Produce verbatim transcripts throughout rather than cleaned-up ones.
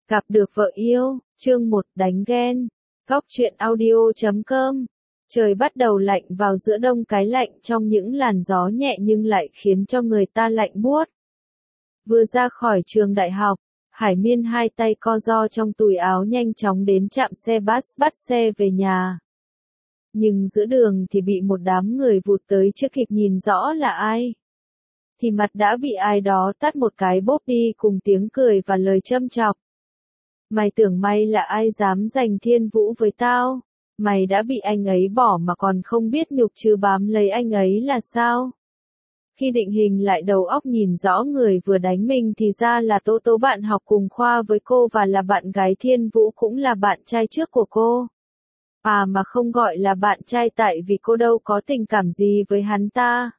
Gặp được vợ yêu, chương một đánh ghen. Góc truyện audio chấm com. Trời bắt đầu lạnh vào giữa đông, cái lạnh trong những làn gió nhẹ nhưng lại khiến cho người ta lạnh buốt. Vừa ra khỏi trường đại học, Hải Miên hai tay co ro trong túi áo nhanh chóng đến trạm xe bus bắt xe về nhà. Nhưng giữa đường thì bị một đám người vụt tới, chưa kịp nhìn rõ là ai thì mặt đã bị ai đó tát một cái bốp đi, cùng tiếng cười và lời châm chọc. Mày tưởng mày là ai dám giành thiên vũ với tao? Mày đã bị anh ấy bỏ mà còn không biết nhục chứ bám lấy anh ấy là sao? Khi định hình lại đầu óc nhìn rõ người vừa đánh mình thì ra là Tố Tố, bạn học cùng khoa với cô và là bạn gái Thiên Vũ, cũng là bạn trai trước của cô. À mà không gọi là bạn trai tại vì cô đâu có tình cảm gì với hắn ta.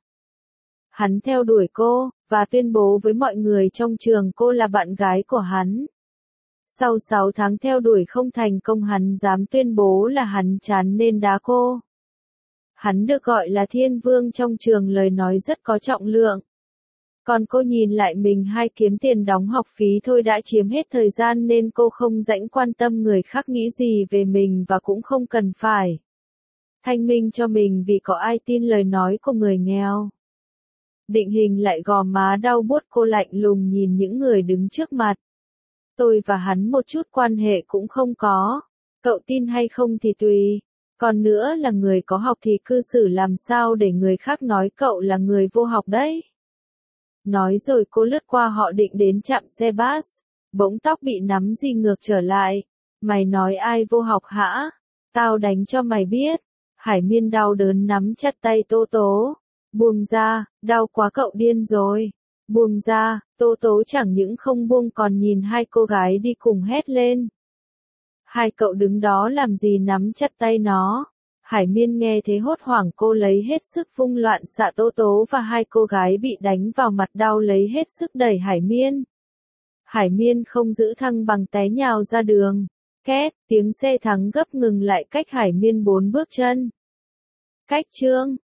Hắn theo đuổi cô, và tuyên bố với mọi người trong trường cô là bạn gái của hắn. Sau sáu tháng theo đuổi không thành công, hắn dám tuyên bố là hắn chán nên đá cô. Hắn được gọi là thiên vương trong trường, lời nói rất có trọng lượng. Còn cô nhìn lại mình hay kiếm tiền đóng học phí thôi đã chiếm hết thời gian, nên cô không rảnh quan tâm người khác nghĩ gì về mình và cũng không cần phải thanh minh cho mình vì có ai tin lời nói của người nghèo. Định hình lại gò má đau buốt, cô lạnh lùng nhìn những người đứng trước mặt. Tôi và hắn một chút quan hệ cũng không có. Cậu tin hay không thì tùy. Còn nữa là người có học thì cư xử làm sao để người khác nói cậu là người vô học đấy. Nói rồi cô lướt qua họ định đến trạm xe bus. Bỗng tóc bị nắm di ngược trở lại. Mày nói ai vô học hả? Tao đánh cho mày biết. Hải Miên đau đớn nắm chặt tay Tố Tố. Buông ra, đau quá cậu điên rồi. Buông ra. Tố Tố chẳng những không buông còn nhìn hai cô gái đi cùng hét lên. Hai cậu đứng đó làm gì nắm chặt tay nó? Hải Miên nghe thế hốt hoảng, cô lấy hết sức vung loạn xạ Tố Tố và hai cô gái bị đánh vào mặt đau lấy hết sức đẩy Hải Miên. Hải Miên không giữ thăng bằng té nhào ra đường. Két, tiếng xe thắng gấp ngừng lại cách Hải Miên bốn bước chân. Cách chương